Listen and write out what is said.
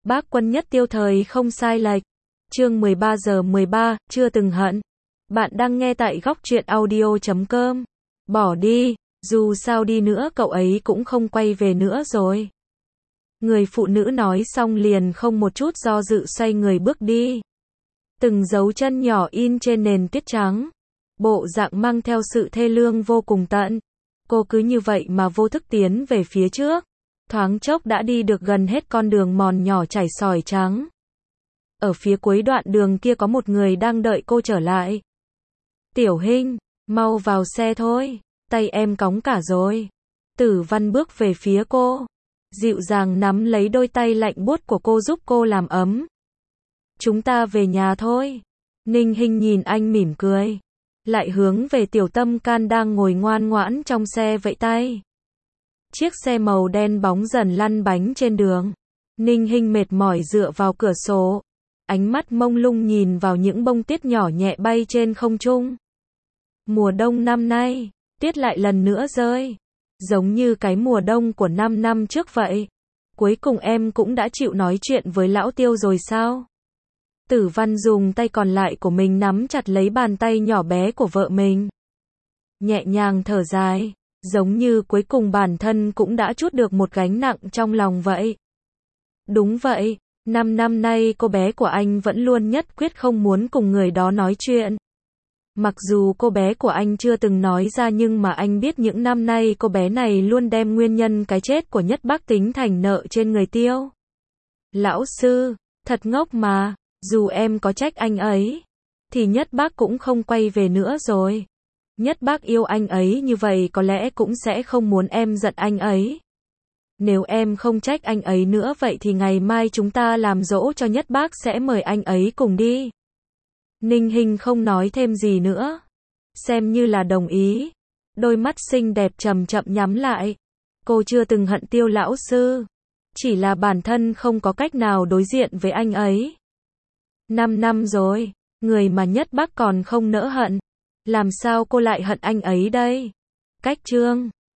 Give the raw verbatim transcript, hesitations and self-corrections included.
Bác Quân Nhất Tiêu thời không sai lệch. Chương mười ba giờ mười ba, chưa từng hận. Bạn đang nghe tại góc truyện audio chấm com. Bỏ đi, dù sao đi nữa cậu ấy cũng không quay về nữa rồi. Người phụ nữ nói xong liền không một chút do dự xoay người bước đi. Từng dấu chân nhỏ in trên nền tuyết trắng. Bộ dạng mang theo sự thê lương vô cùng tận. Cô cứ như vậy mà vô thức tiến về phía trước. Thoáng chốc đã đi được gần hết con đường mòn nhỏ chảy sỏi trắng. Ở phía cuối đoạn đường kia có một người đang đợi cô trở lại. Tiểu Hinh, mau vào xe thôi, tay em cóng cả rồi. Tử Văn bước về phía cô, dịu dàng nắm lấy đôi tay lạnh buốt của cô giúp cô làm ấm. Chúng ta về nhà thôi. Ninh Hinh nhìn anh mỉm cười, lại hướng về Tiểu Tâm Can đang ngồi ngoan ngoãn trong xe vẫy tay. Chiếc xe màu đen bóng dần lăn bánh trên đường. Ninh Hinh mệt mỏi dựa vào cửa sổ, ánh mắt mông lung nhìn vào những bông tuyết nhỏ nhẹ bay trên không trung. Mùa đông năm nay, tuyết lại lần nữa rơi, giống như cái mùa đông của năm năm trước vậy. Cuối cùng em cũng đã chịu nói chuyện với lão Tiêu rồi sao? Tử Văn dùng tay còn lại của mình nắm chặt lấy bàn tay nhỏ bé của vợ mình. Nhẹ nhàng thở dài, giống như cuối cùng bản thân cũng đã trút được một gánh nặng trong lòng vậy. Đúng vậy, năm năm nay cô bé của anh vẫn luôn nhất quyết không muốn cùng người đó nói chuyện. Mặc dù cô bé của anh chưa từng nói ra nhưng mà anh biết những năm nay cô bé này luôn đem nguyên nhân cái chết của Nhất Bác tính thành nợ trên người Tiêu. Lão sư, thật ngốc mà, dù em có trách anh ấy, thì Nhất Bác cũng không quay về nữa rồi. Nhất Bác yêu anh ấy như vậy có lẽ cũng sẽ không muốn em giận anh ấy. Nếu em không trách anh ấy nữa vậy thì ngày mai chúng ta làm dỗ cho Nhất Bác sẽ mời anh ấy cùng đi. Ninh Hinh không nói thêm gì nữa, xem như là đồng ý. Đôi mắt xinh đẹp chậm chậm nhắm lại. Cô chưa từng hận Tiêu lão sư, chỉ là bản thân không có cách nào đối diện với anh ấy. Năm năm rồi, người mà Nhất Bác còn không nỡ hận, làm sao cô lại hận anh ấy đây? Cách chương